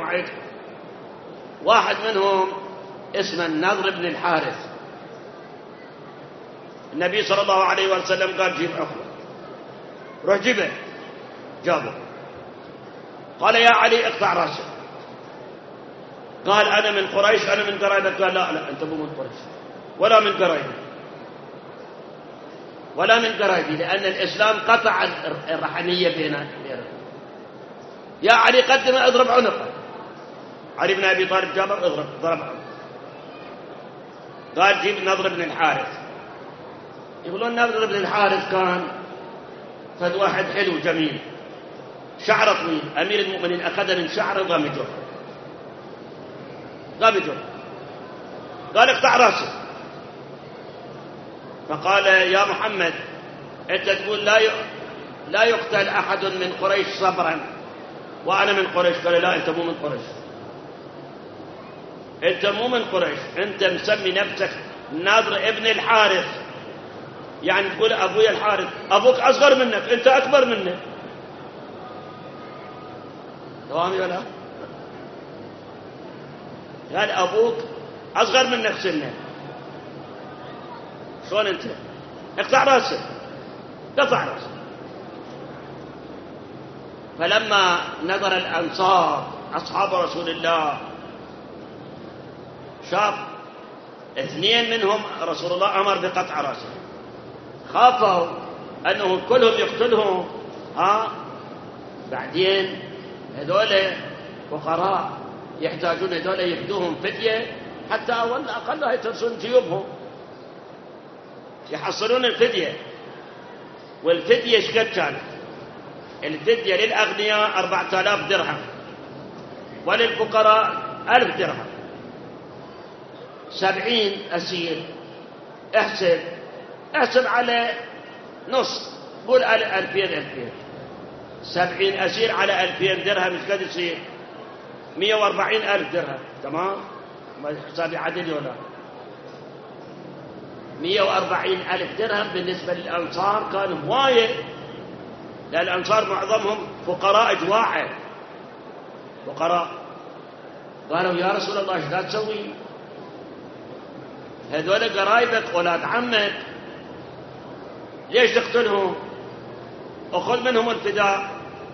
موعد. واحد منهم اسمه النضر بن الحارث. النبي صلى الله عليه وسلم قال جيب عقبة، روح جيبه. جابه. قال يا علي اقطع راسه. قال أنا من قريش، أنا من قريبة. قال لا أنت مو من قريش ولا من قريبة ولا من قريبي، لأن الإسلام قطع الرحمية بيننا. يا علي قدم اضرب عنقه. علي بن أبي طالب جابه ضرب عنقه. قال جيب النضر بن الحارث. يقولون النضر بن الحارث كان فد واحد حلو جميل، شعره طويل. أمير المؤمنين أخذ من شعره ضمجه. قال اقطع راسه. فقال يا محمد أنت تقول لا يقتل أحد من قريش صبرا وأنا من قريش. قال لا أنت مو من قريش، أنت مو من قريش، أنت مسمي نفسك نضر ابن الحارث، يعني تقول أبوي الحارث. أبوك أصغر منك، أنت أكبر منه. تمام ولا؟ قال أبوك أصغر منك سنه، شلون أنت؟ اقطع راسه. قطع راسه. فلما نظر الأنصار أصحاب رسول الله شاف اثنين منهم رسول الله أمر بقطع راسه، خافوا أنه كلهم يقتلهم. بعدين هذول فقراء يحتاجون هذول يفدوهم فدية، حتى أقلها يترسون جيوبهم يحصلون الفدية. والفدية ايش قد كانت؟ الفدية للأغنياء 4000 درهم وللفقراء 1000 درهم. 70 أسير، احسب على نص، قول 2000. 70 أسير على 2000 درهم ايش قد يصير؟ 140,000 درهم. تمام؟ ما حسابي عدل ولا؟ 140,000 درهم بالنسبة للأنصار كانوا هواية، لأن الأنصار معظمهم فقراء جواعة، فقراء. قالوا يا رسول الله ايش لا تسوي؟ هذول قرايبك أولاد عمك، ليش تقتلهم؟ أخذ منهم الفداء.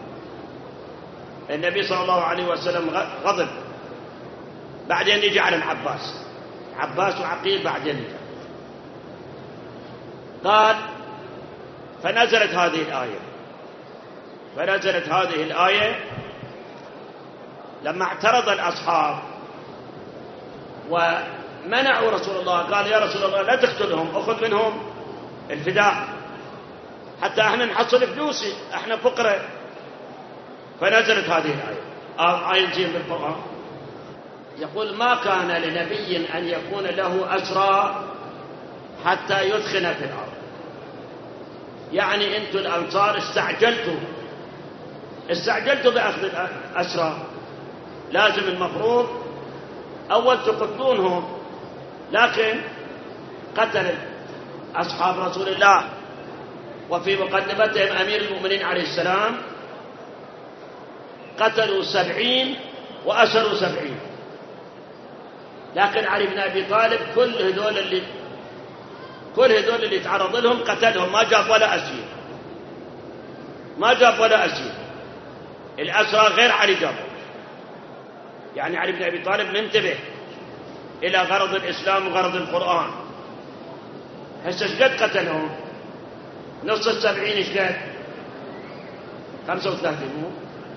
النبي صلى الله عليه وسلم غضب. بعدين يجي على عباس وعقيل. بعدين يجي. قال فنزلت هذه الآية لما اعترض الأصحاب ومنعوا رسول الله. قال يا رسول الله لا تقتلهم، أخذ منهم الفداء حتى احنا نحصل فلوسي، احنا فقراء. فنزلت هذه الآية، آية بالقرآن يقول ما كان لنبي أن يكون له أسرى حتى يثخن في الأرض. يعني أنتم الأنصار استعجلتوا بأخذ الأسرى. لازم المفروض أول تقتلونهم، لكن قتل أصحاب رسول الله وفي مقدمتهم أمير المؤمنين عليه السلام قتلوا 70 وأسروا 70. لكن علي بن أبي طالب كل هذول اللي تعرض لهم قتلهم، ما جاب ولا أسير. الأسرى غير علي جابه. يعني علي بن أبي طالب منتبه إلى غرض الإسلام وغرض القرآن. هسه ايش قد قتلهم؟ نص 70 ايش قد؟ 35 مو؟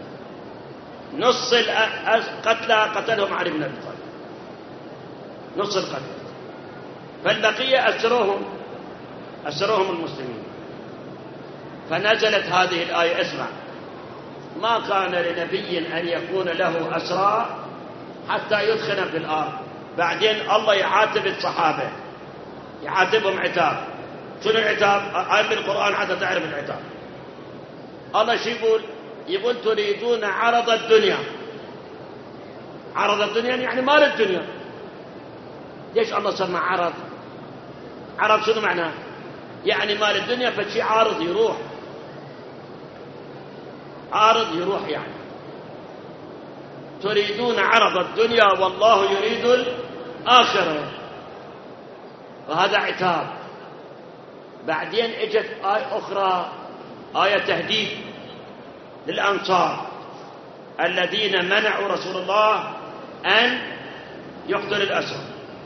نص القتلى قتلهم علي بن أبي طالب، نص القتل. فالبقية أسروهم المسلمين. فنزلت هذه الآية. اسمع، ما كان لنبي أن يكون له أسرى حتى يدخن في الأرض. بعدين الله يعاتب الصحابة، يعاتبهم عتاب. شنو العتاب؟ آية بالقرآن حتى تعرف العتاب. الله شو يقول تريدون عرض الدنيا. عرض الدنيا يعني مال الدنيا. ليش الله سمى عرض؟ عرض شنو معناه؟ يعني مال الدنيا، فشي عارض يروح، يعني تريدون عرض الدنيا والله يريد الآخرة، وهذا عتاب. بعدين اجت آية أخرى، آية تهديد للأنصار الذين منعوا رسول الله أن يقتل الأسرى.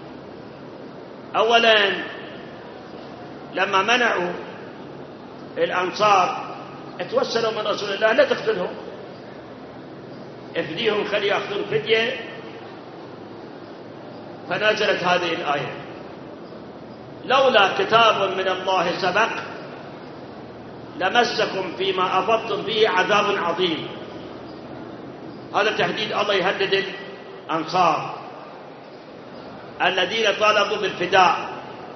أولا لما منعوا الأنصار اتوسلوا من رسول الله لا تقتلهم، افديهم، خلي يأخذون فدية. فنزلت هذه الآية: لولا كتاب من الله سبق لمسكم فيما أفضتم فيه عذاب عظيم. هذا تهديد، الله يهدد الأنصار الذين طالبوا بالفداء.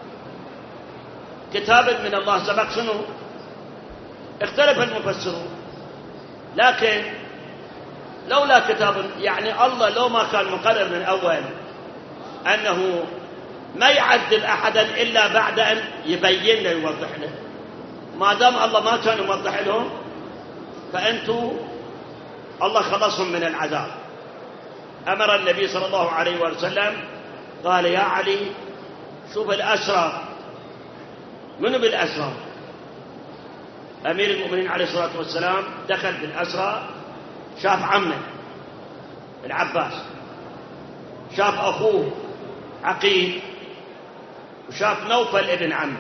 كتاب من الله سبق شنو؟ اختلف المفسرون، لكن لولا كتاب يعني الله لو ما كان مقرر من أول أنه ما يعذب أحدا إلا بعد أن يبين له يوضح له، ما دام الله ما كان يوضح لهم فأنتوا الله خلصهم من العذاب. أمر النبي صلى الله عليه وسلم قال: يا علي شوف الأسرى. منو بالأسرى؟ أمير المؤمنين عليه الصلاة والسلام دخل بالأسرى، شاف عمه العباس، شاف أخوه عقيل، وشاف نوفل ابن عمه.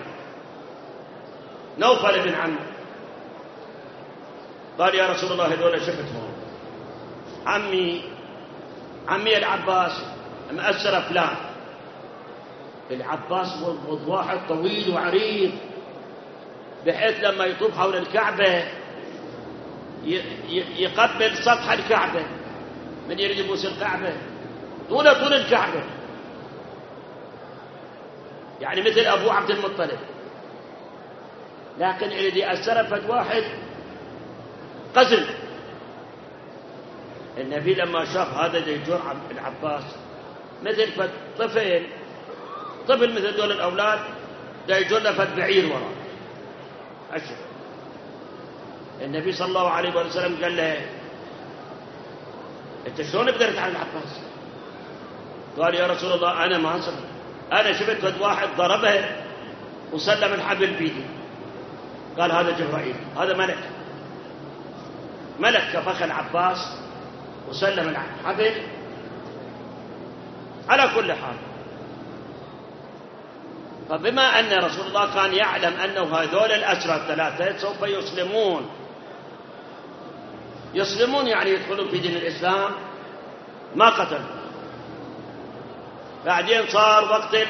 نوفل ابن عمه قال: يا رسول الله هذول شفتهم، عمي العباس مأسر فلان. العباس واحد طويل وعريض بحيث لما يطوف حول الكعبة يقبل سطح الكعبة، من يريد يبوس الكعبة طول الكعبة، يعني مثل أبو عبد المطلب. لكن يريد يأسر فد واحد قزل. النبي لما شاف هذا يجر العباس مثل فد طفل مثل دول الأولاد يجر له فد بعير وراه. أشوف النبي صلى الله عليه وسلم قال له: أنت شلون قدرت على العباس؟ قال: يا رسول الله أنا ما صبر، أنا شفت فد واحد ضربه وسلم الحبل بيدي. قال: هذا جبرائيل، هذا ملك كفخ العباس وسلم الحبل. على كل حال، فبما أن رسول الله كان يعلم أنه هذول الأسرى الثلاثة سوف يسلمون يعني يدخلون في دين الإسلام، ما قتل. بعدين صار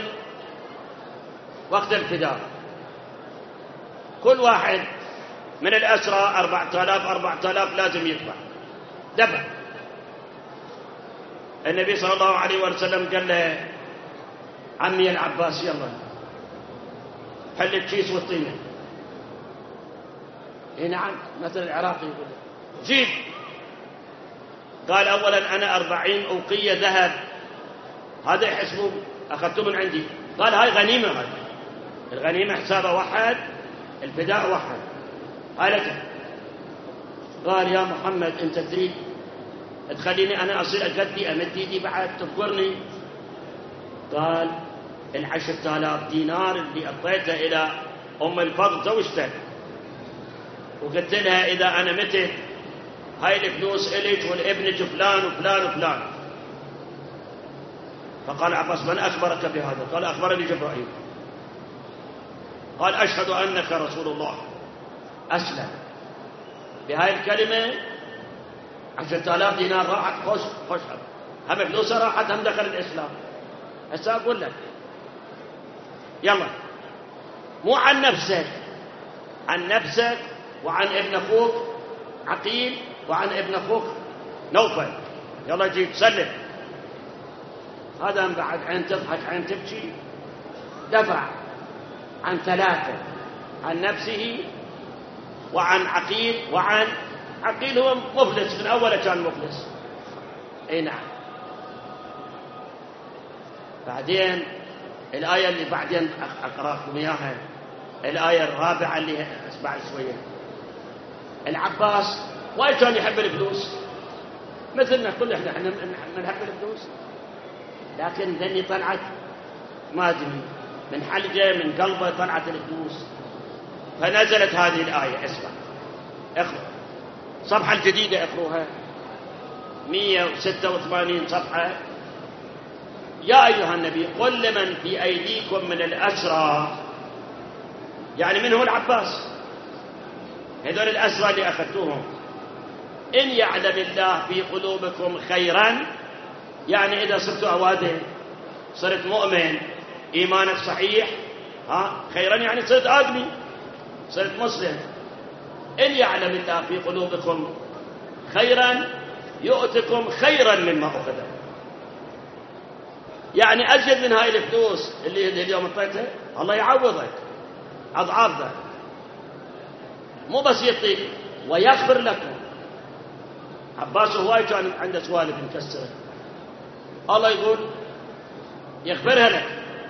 وقت الفداء، كل واحد من الأسرى 4000 لازم يدفع دفع. النبي صلى الله عليه وسلم قال له: عمي العباس يلا حل الكيس والطينة. نعم، مثل العراقي يقول جيب. قال: أولا أنا 40 أوقية ذهب، هذا يحسبوا أخذته من عندي. قال: هاي غنيمة، هاي الغنيمة حسابه واحد، الفداء واحد. قال: يا محمد أنت تريد تخليني أنا أصير أقدي أمد ايدي بعد تذكرني؟ قال: 10,000 دينار اللي أعطيته إلى أم الفضل زوجتك، وقلت لها إذا أنا متت هاي الفلوس إليك والابنك فلان وفلان وفلان. فقال عباس: من أخبرك بهذا؟ قال: أخبرني جبرائيل. قال: أشهد أنك رسول الله. أسلم بهاي الكلمة. 10,000 دينار راحت، خوش هم فلوسها راحت، هم دخل الإسلام. هسه أقول لك يلا، مو عن نفسك وعن ابن أخوك عقيل وعن ابن أخوك نوفل، يلا جيب سلم. هذا من بعد عين تضحك عين تبكي، دفع عن 3، عن نفسه وعن عقيل هو مفلس، من أول كان مفلس. اي نعم. بعدين الآية اللي بعدين أقرأكم إياها، الآية الرابعة اللي بعد شوية. العباس وايد كان يحب الفلوس، مثلنا كل احنا نحب الفلوس، لكن ذني طلعت ما ادري من حلقه من قلبه طلعت الفلوس، فنزلت هذه الايه. اسمع اقرأ الصفحه الجديده، اقروها 186 صفحه. يا ايها النبي قل لمن في ايديكم من الاسرى، يعني من هو العباس، هذول الاسرى اللي اخذتوهم، ان يعلم الله في قلوبكم خيرا، يعني اذا صرتوا اوادم، صرت مؤمن، ايمانك صحيح، خيرا يعني صرت ادمي، صرت مسلم. ان يعلم الله في قلوبكم خيرا يؤتكم خيرا مما اخذ، يعني أجد من هاي الفلوس اللي اليوم اعطيتها الله يعوضك أضعاف ذلك، مو بس يعطيك ويغفر لكم. عباس هواي كان عنده سوالف مكسرة، الله يقول يغفرها لك.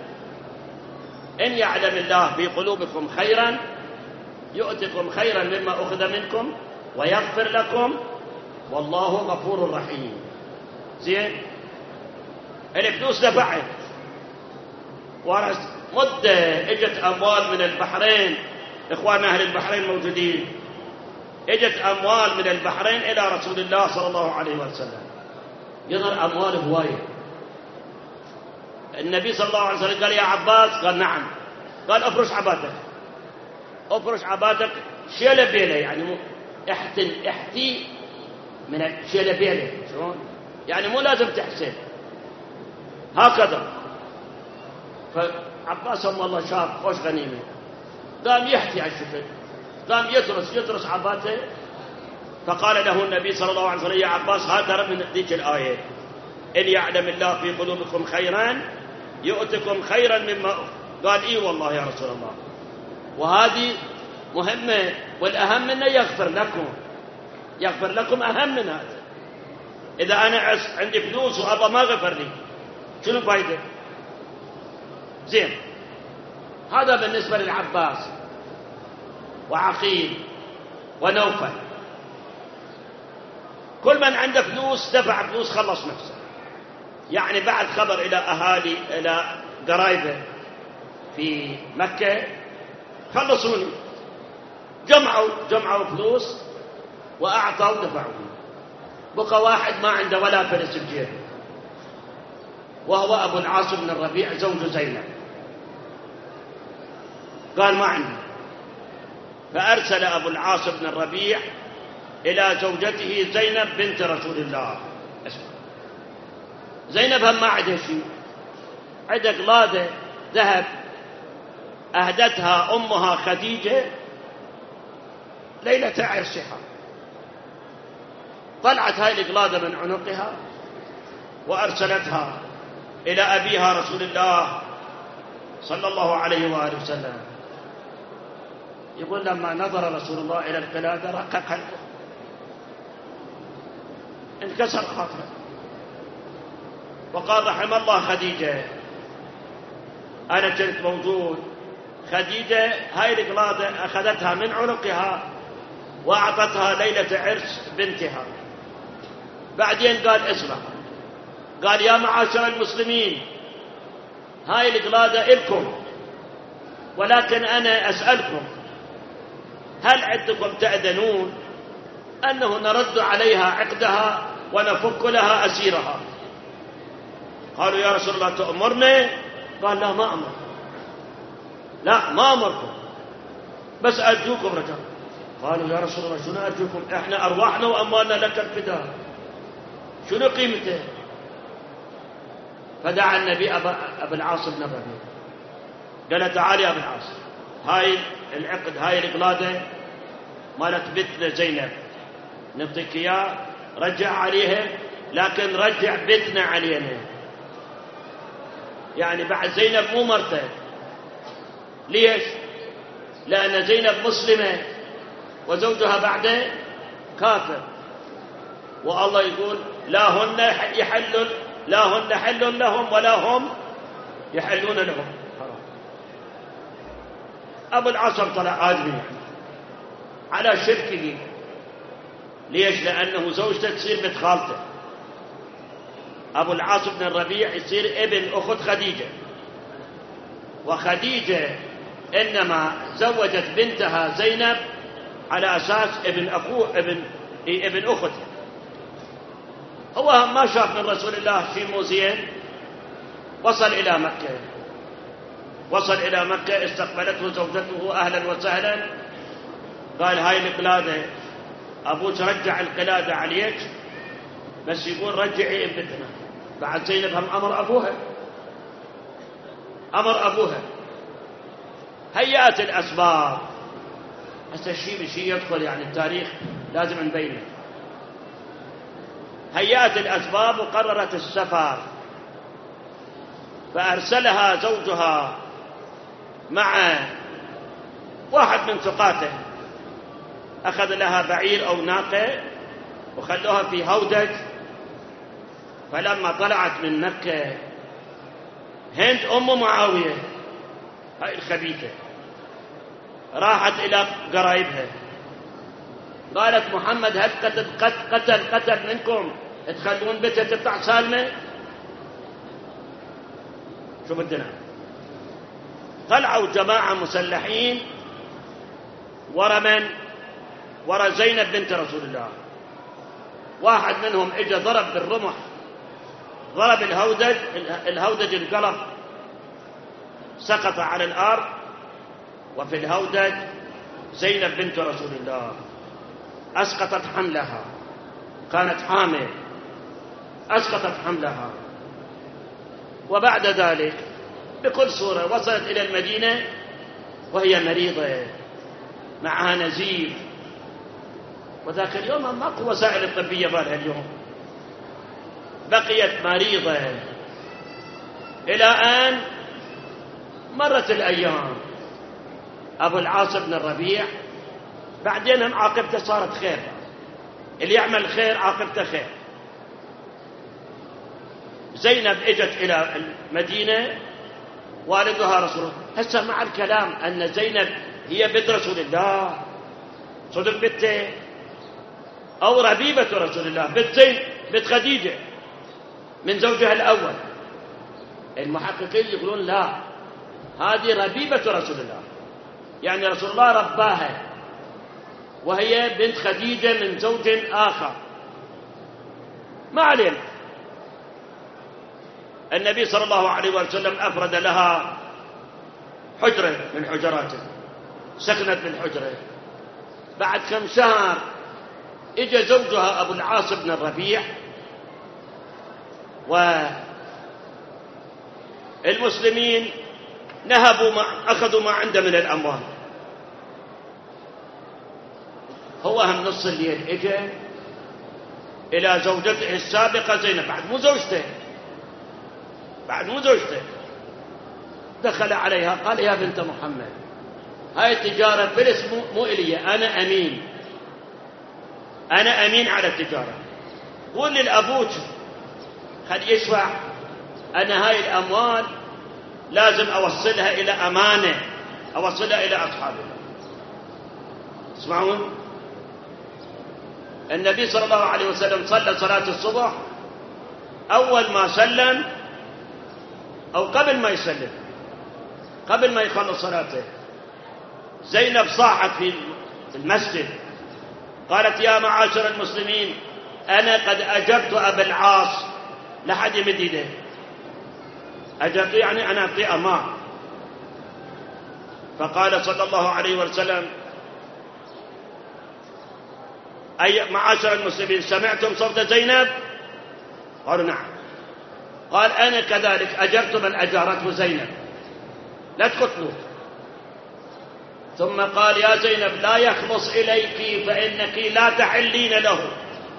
إن يعلم الله في قلوبكم خيرا يؤتكم خيرا مما أخذ منكم ويغفر لكم والله غفور رحيم. زين، الفلوس دفعت، ورث مدة اجت أموال من البحرين، إخواننا أهل البحرين موجودين، اجت أموال من البحرين إلى رسول الله صلى الله عليه وسلم، يظهر أموال هواية. النبي صلى الله عليه وسلم قال يا عباس، قال نعم، قال افرش عباتك، افرش عباتك شيله بيله، يعني مو احتي من الشيله بيله، شلون يعني مو لازم تحسن هكذا. فعباس والله شاب خوش غنيمه، قام يحكي على الشكل، قام يدرس عباته. فقال له النبي صلى الله عليه وسلم يا عباس هذا من ذيك الآية، إن يعلم الله في قلوبكم خيرا يؤتكم خيرا مما. قال إيه والله يا رسول الله، وهذه مهمة، والأهم منه يغفر لكم، يغفر لكم أهم من هذا. إذا أنا عندي فلوس وأبا ما غفر لي شنو فايدة؟ زين، هذا بالنسبة للعباس وعقيل ونوفل. كل من عنده فلوس دفع فلوس خلص نفسه، يعني بعد خبر إلى أهالي إلى قرايبه في مكة خلصوني، جمعوا فلوس وأعطوا دفعوا. بقى واحد ما عنده ولا فلس بجيبه، وهو أبو العاص بن الربيع زوج زينب. قال ما عندي، فأرسل أبو العاص بن الربيع إلى زوجته زينب بنت رسول الله. زينب هم ما عندها شيء، عندها قلادة ذهب أهدتها أمها خديجة ليلة عرسها. طلعت هاي القلادة من عنقها وأرسلتها إلى أبيها رسول الله صلى الله عليه وآله وسلم. يقول لما نظر رسول الله إلى القلادة رق قلبه، انكسر خاطره، وقال رحم الله خديجة، أنا كنت موجود. خديجة هاي القلادة أخذتها من عنقها وأعطتها ليلة عرس بنتها. بعدين قال اسمع، قال يا معاشر المسلمين هاي القلادة إلكم، ولكن أنا أسألكم هل عندكم تأذنون أنه نرد عليها عقدها ونفك لها أسيرها؟ قالوا يا رسول الله تأمرنا؟ قال لا ما أمر، لا ما أمركم، بس أرجوكم رجاء. قالوا يا رسول الله شنو أرجوكم؟ إحنا أرواحنا وأموالنا لك الفداء، شنو قيمته؟ فدعا النبي أبا العاص بن الربيع، قال تعال يا أبا العاص، هاي العقد هاي القلادة مالت بنتنا زينب نعطيك إياه، رجع عليها، لكن رجع بنتنا علينا، يعني بعد زينب مو مرته. ليش؟ لأن زينب مسلمة وزوجها بعده كافر، والله يقول لا هن حل لهم ولا هم يحلون لهم. أبو العاص طلع آدمي على شركه. ليش؟ لأنه زوجته تصير بنت خالته، أبو العاص بن الربيع يصير ابن أخت خديجة، وخديجة إنما زوجت بنتها زينب على أساس ابن أخته. هو ما شاف من رسول الله شيء مو زين، وصل إلى مكة، استقبلته زوجته أهلا وسهلا. قال هاي القلادة أبوك رجع القلادة عليك، بس يقول رجعي ابنتنا. بعد زينب هم أمر أبوها. هيأت الأسباب. هسه الشيء بشيء يدخل يعني التاريخ لازم نبينه. هيأت الأسباب وقررت السفر، فأرسلها زوجها مع واحد من ثقاته، أخذ لها بعير أو ناقة وخلوها في هودج. فلما طلعت من مكة هند أم معاوية هاي الخبيثة راحت إلى قرايبها، قالت محمد هل قتل منكم تخلون بنتها تطلع سالمة؟ شو بدنا؟ طلعوا جماعة مسلحين ورا زينب بنت رسول الله. واحد منهم اجى ضرب بالرمح، ضرب الهودج انقلب، سقط على الأرض، وفي الهودج زينب بنت رسول الله أسقطت حملها، كانت حامل، أسقطت حملها. وبعد ذلك بكل صورة وصلت إلى المدينة وهي مريضة معها نزيف. وذاك اليوم ماكو وسائل الطبية بالها اليوم، بقيت مريضة إلى أن مرت الأيام. أبو العاص بن الربيع بعدين عاقبته صارت خير، اللي يعمل خير عاقبته خير. زينب اجت إلى المدينة، والدها رسول الله. هسه مع الكلام أن زينب هي بنت رسول الله، صدق بنته أو ربيبة رسول الله، بنت خديجة من زوجها الأول. المحققين يقولون لا، هذه ربيبة رسول الله، يعني رسول الله رباها، وهي بنت خديجة من زوج آخر. ما علينا. النبي صلى الله عليه وسلم أفرد لها حجرة من حجراته، سكنت بالحجرة. بعد كم شهر اجى زوجها أبو العاص بن الربيع، والمسلمين أخذوا ما عنده من الأموال. هو هم نص الليل اجى إلى زوجته السابقة زينب، بعد مو زوجته، دخل عليها قال يا بنت محمد، هاي التجارة فلس مو إلي، أنا أمين على التجارة. قول للأبوك خل يشفع، أنا هاي الأموال لازم أوصلها إلى أمانة، أوصلها إلى أصحابها. اسمعون، النبي صلى الله عليه وسلم صلى صلاة الصبح، أول ما سلم أو قبل ما يسلم، قبل ما يخلص صلاته، زينب صاحت في المسجد قالت يا معاشر المسلمين، أنا قد أجبت أبا العاص، لحد يمد يده، أجبت يعني أنا أعطي أمان. فقال صلى الله عليه وسلم أي معاشر المسلمين، سمعتم صوت زينب؟ قالوا نعم. قال أنا كذلك أجرت من أجارته زينب، لا تقتلوا. ثم قال يا زينب لا يخلص إليك فإنك لا تحلين له.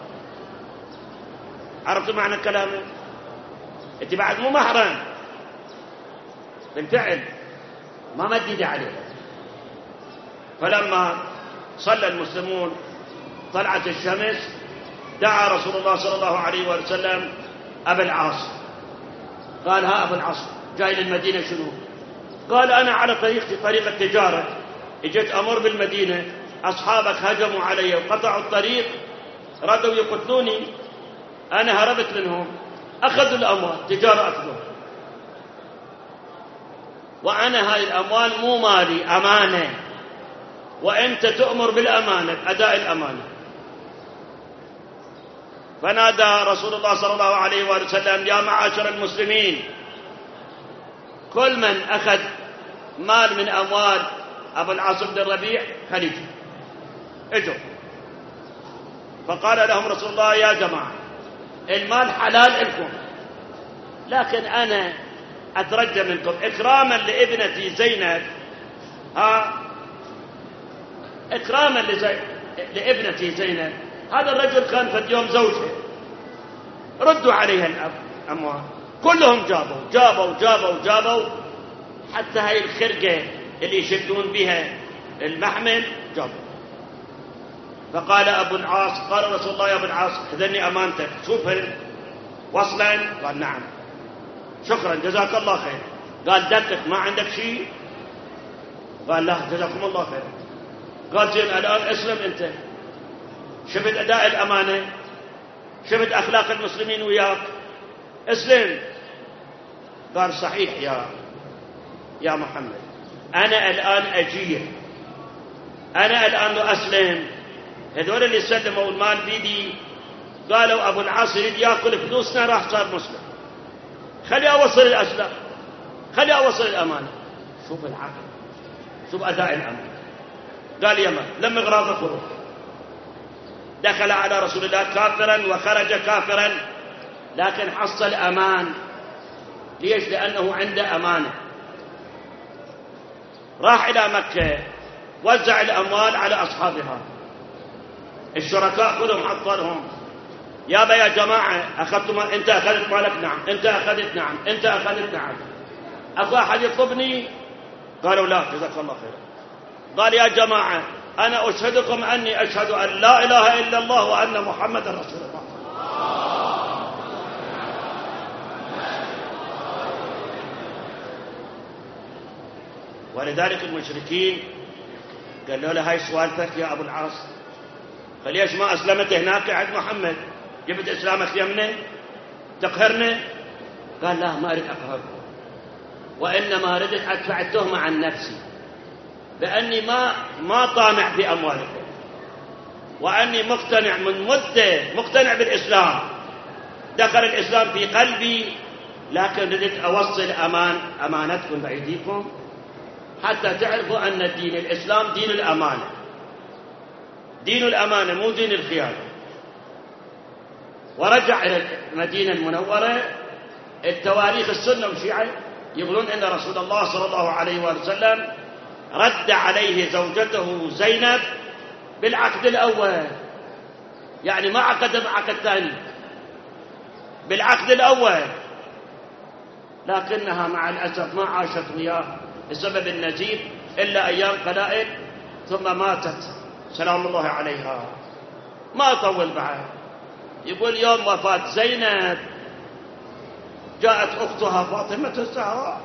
عرفتوا معنى كلامه؟ انت بعد مو محرم بالفعل، ما مدد عليه. فلما صلى المسلمون طلعت الشمس، دعا رسول الله صلى الله عليه وسلم أبا العاص. قال ها أبا العاص جاي للمدينة شنو؟ قال أنا على طريقتي، طريق التجارة، اجيت أمر بالمدينة، أصحابك هجموا علي وقطعوا الطريق، ردوا يقتلوني، أنا هربت منهم، أخذوا الأموال، تجارة أخذوها، وأنا هاي الأموال مو مالي، أمانة، وأنت تؤمر بالأمانة، بأداء الأمانة. فنادى رسول الله صلى الله عليه وآله وسلم: يا معاشر المسلمين، كل من أخذ مال من أموال أبو العاص بن الربيع خليجي اجوا. فقال لهم رسول الله: يا جماعة، المال حلال لكم، لكن أنا أترجى منكم إكراما لابنتي زينب، إكراما لابنتي زينب، هذا الرجل كان في يوم زوجه، ردوا عليها الأموال. كلهم جابوا حتى هاي الخرقة اللي يشدون بها المحمل جابوا. فقال أبو العاص: قال رسول الله: يا أبو العاص، اذني أمانتك، شوف وصلا؟ قال: نعم. شكرا، جزاك الله خير. قال: دقق، ما عندك شيء؟ قال: لا، جزاكم الله خير. قال: زين، الآن اسلم أنت، شفت أداء الأمانة، شفت أخلاق المسلمين وياك، اسلم. قال: صحيح يا محمد، أنا الآن أجير، أنا الآن لو أسلم، هذول اللي سلموا المال بيدي قالوا أبو العاص يريد يأكل فلوسنا، راح صار مسلم، خلي أوصل الأسلام، خلي أوصل الأمانة. شوف العقل، شوف أداء الأمانة. قال: يما لم إغراض خروج، دخل على رسول الله كافرا وخرج كافرا، لكن حصل أمان. ليش؟ لأنه عنده أمانة. راح إلى مكة، وزع الأموال على أصحابها، الشركاء كلهم حصلهم: يا جماعة، أخذتم؟ أنت أخذت مالك؟ نعم. أنت أخذت؟ نعم. أنت أخذت؟ نعم. أكو أحد يطلبني؟ قالوا: لا، جزاك الله خير. قال: يا جماعة، أنا أشهدكم أني أشهد أن لا إله إلا الله وأن محمد رسول الله. ولذلك المشركين قالوا له: هاي سوالتك يا أبو العاص، فليش ما أسلمت هناك عند محمد؟ جبت إسلامك يمنا تقهرنا؟ قال: لا، ما أريد أقهركم، وإنما ردت أدفع التهمة عن نفسي، بأني ما طامع بأموالكم، وأني مقتنع من مدة، مقتنع بالإسلام، دخل الإسلام في قلبي، لكن ردت أوصل أمانتكم بأيديكم حتى تعرفوا أن دين الإسلام دين الأمانة، دين الأمانة مو دين الخيانة. ورجع إلى المدينة المنورة. التواريخ السنة والشيعة يقولون أن رسول الله صلى الله عليه وسلم رد عليه زوجته زينب بالعقد الأول، يعني ما عقد بعقد ثاني، بالعقد الأول، لكنها مع الأسف ما عاشت وياه بسبب النزيف إلا أيام قلائل، ثم ماتت سلام الله عليها. ما طول بعد. يقول يوم وفاة زينب جاءت أختها فاطمة الزهراء،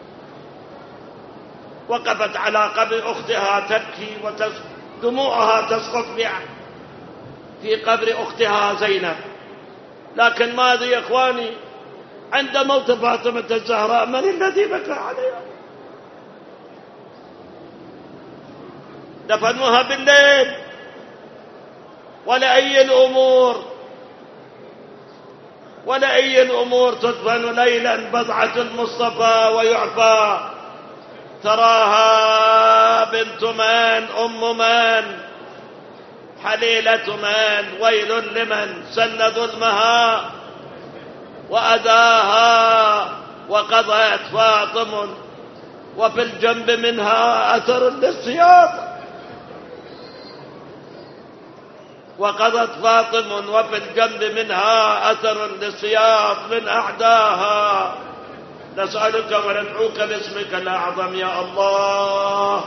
وقفت على قبر أختها تبكي، ودموعها تسقط في قبر أختها زينب. لكن ماذا يا إخواني، عند موت فاطمة الزهراء من الذي بكى عليها؟ دفنوها بالليل. ولا أي الأمور تدفن ليلا بضعة المصطفى ويعفى. تراها بنت من أم من حليلة من، ويل لمن سن ظلمها وأداها. وقضت فاطم وفي الجنب منها أثر للسياط. وقضت فاطم وفي الجنب منها أثر للسياط من أعداها. نسألك وندعوك باسمك الأعظم يا الله.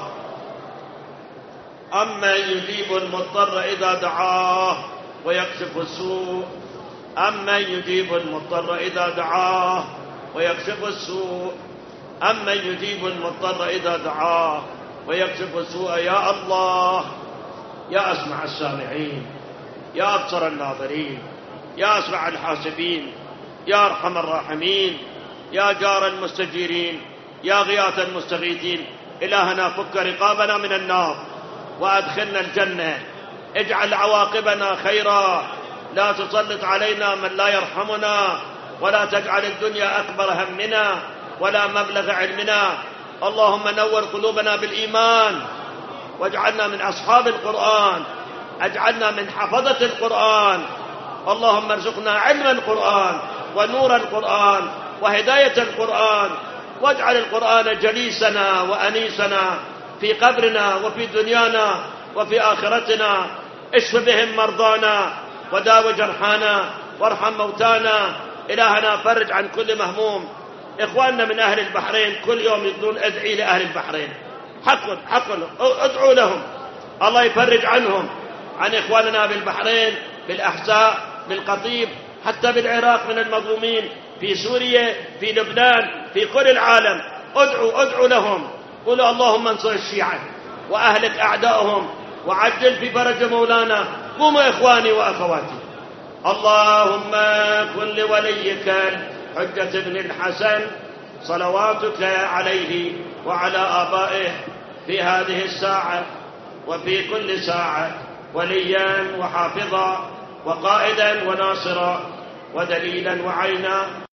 أمن يجيب المضطر إذا دعاه ويكشف السوء. أمن يجيب المضطر إذا دعاه ويكشف السوء. أمن يجيب المضطر إذا دعاه ويكشف السوء. يا الله، يا أسمع السامعين، يا أبصر الناظرين، يا أسرع الحاسبين، يا أرحم الراحمين، يا جار المستجيرين، يا غياث المستغيثين. إلهنا فك رقابنا من النار وأدخلنا الجنة، اجعل عواقبنا خيرا، لا تسلط علينا من لا يرحمنا، ولا تجعل الدنيا أكبر همنا ولا مبلغ علمنا. اللهم نور قلوبنا بالإيمان، واجعلنا من أصحاب القرآن، اجعلنا من حفظة القرآن. اللهم ارزقنا علم القرآن ونور القرآن وهداية القرآن، واجعل القرآن جليسنا وأنيسنا في قبرنا وفي دنيانا وفي آخرتنا. اشف بهم مرضانا وداو جرحانا وارحم موتانا. إلهنا فرج عن كل مهموم. إخواننا من أهل البحرين كل يوم يقولون ادعي لأهل البحرين، حق ادعوا لهم، الله يفرج عنهم، عن إخواننا بالبحرين، بالأحساء، بالقطيف، حتى بالعراق من المظلومين، في سوريا، في لبنان، في كل العالم. ادعوا لهم، قولوا اللهم انصر الشيعة وأهلك أعدائهم وعجل في فرج مولانا. قوموا إخواني وأخواتي. اللهم كن لوليك الحجة بن الحسن صلواتك عليه وعلى آبائه في هذه الساعة وفي كل ساعة وليا وحافظا وقائدا وناصرا ودليلا وعينا.